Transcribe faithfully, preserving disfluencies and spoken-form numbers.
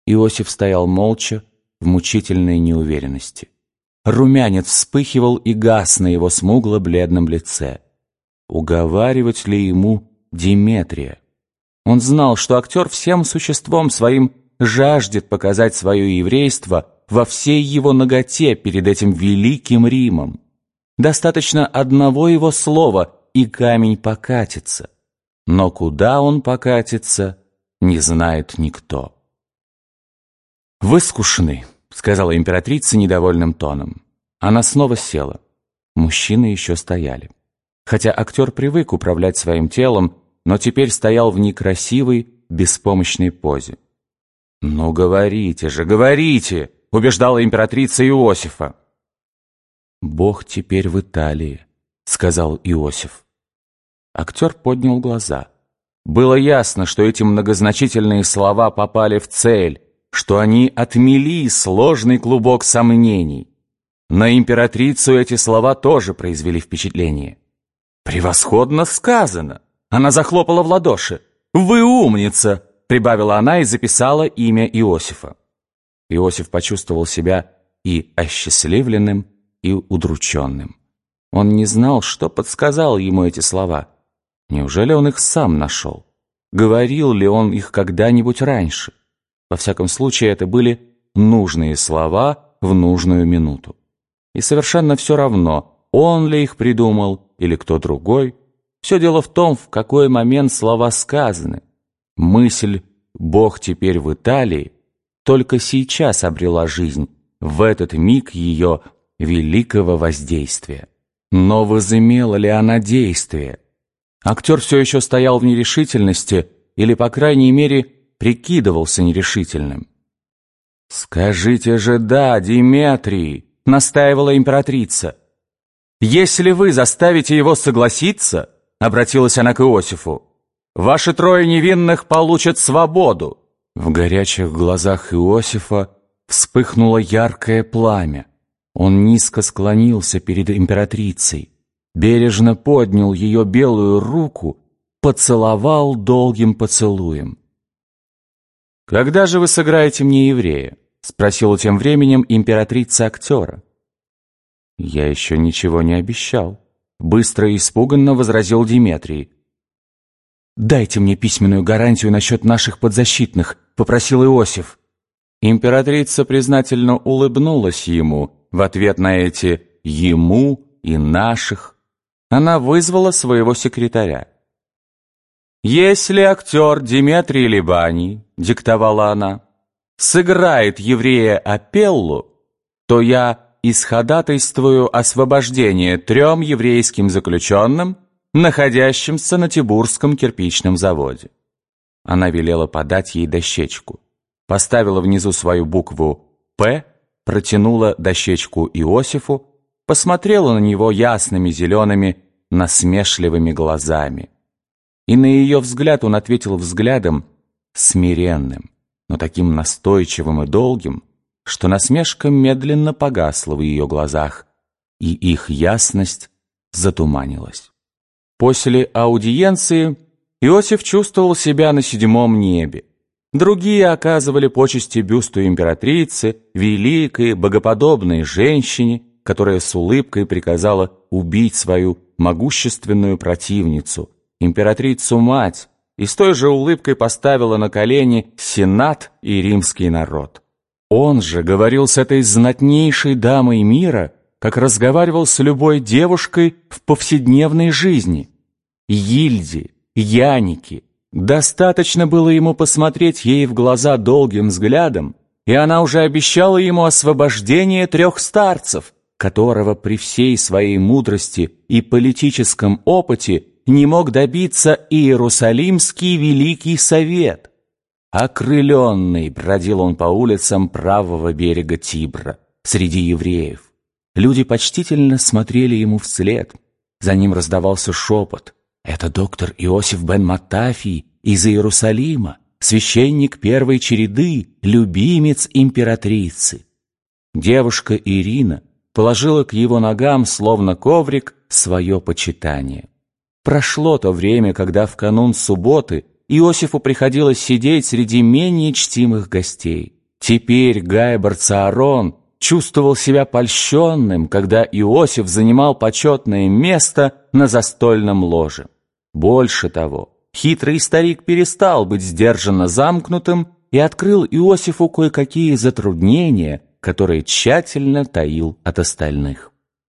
Иосиф стоял молча, в мучительной неуверенности. Румянец вспыхивал и гас на его смугло-бледном лице. Уговаривать ли ему Деметрия? Он знал, что актер всем существом своим жаждет показать свое еврейство во всей его наготе перед этим великим Римом. Достаточно одного его слова, и камень покатится. Но куда он покатится, не знает никто. «Вы скучны», — сказала императрица недовольным тоном. Она снова села. Мужчины еще стояли. Хотя актер привык управлять своим телом, но теперь стоял в некрасивой, беспомощной позе. «Ну, говорите же, говорите!» — убеждала императрица Иосифа. «Бог теперь в Италии», — сказал Иосиф. Актер поднял глаза. Было ясно, что эти многозначительные слова попали в цель, что они отмели сложный клубок сомнений. На императрицу эти слова тоже произвели впечатление. «Превосходно сказано!» Она захлопала в ладоши. «Вы умница!» — прибавила она и записала имя Иосифа. Иосиф почувствовал себя и осчастливленным, и удрученным. Он не знал, что подсказало ему эти слова. Неужели он их сам нашел? Говорил ли он их когда-нибудь раньше? Во всяком случае, это были нужные слова в нужную минуту. И совершенно все равно, он ли их придумал или кто другой. Все дело в том, в какой момент слова сказаны. Мысль «Бог теперь в Италии» только сейчас обрела жизнь, в этот миг ее великого воздействия. Но возымела ли она действие? Актер все еще стоял в нерешительности или, по крайней мере, прикидывался нерешительным. «Скажите же «да», Деметрий», — настаивала императрица. «Если вы заставите его согласиться», — обратилась она к Иосифу, «ваши трое невинных получат свободу». В горячих глазах Иосифа вспыхнуло яркое пламя. Он низко склонился перед императрицей, бережно поднял ее белую руку, поцеловал долгим поцелуем. «Когда же вы сыграете мне еврея?» — спросила тем временем императрица актера. «Я еще ничего не обещал», — быстро и испуганно возразил Деметрий. «Дайте мне письменную гарантию насчет наших подзащитных», — попросил Иосиф. Императрица признательно улыбнулась ему в ответ на эти «ему» и «наших». Она вызвала своего секретаря. «Если актер Деметрий Либаний, — диктовала она, — сыграет еврея Апеллу, то я исходатайствую освобождение трем еврейским заключенным, находящимся на Тибурском кирпичном заводе». Она велела подать ей дощечку, поставила внизу свою букву «П», протянула дощечку Иосифу, посмотрела на него ясными зелеными насмешливыми глазами. И на ее взгляд он ответил взглядом смиренным, но таким настойчивым и долгим, что насмешка медленно погасла в ее глазах, и их ясность затуманилась. После аудиенции Иосиф чувствовал себя на седьмом небе. Другие оказывали почести бюсту императрицы, великой, богоподобной женщине, которая с улыбкой приказала убить свою могущественную противницу, императрицу-мать, и с той же улыбкой поставила на колени сенат и римский народ. Он же говорил с этой знатнейшей дамой мира, как разговаривал с любой девушкой в повседневной жизни. Ильде, Янике. Достаточно было ему посмотреть ей в глаза долгим взглядом, и она уже обещала ему освобождение трех старцев, которого при всей своей мудрости и политическом опыте не мог добиться Иерусалимский Великий Совет. Окрыленный бродил он по улицам правого берега Тибра, среди евреев. Люди почтительно смотрели ему вслед. За ним раздавался шепот. «Это доктор Иосиф бен Маттафий из Иерусалима, священник первой череды, любимец императрицы». Девушка Ирина положила к его ногам, словно коврик, свое почитание. Прошло то время, когда в канун субботы Иосифу приходилось сидеть среди менее чтимых гостей. Теперь Гайбер Цаарон чувствовал себя польщенным, когда Иосиф занимал почетное место на застольном ложе. Больше того, хитрый старик перестал быть сдержанно замкнутым и открыл Иосифу кое-какие затруднения, которые тщательно таил от остальных.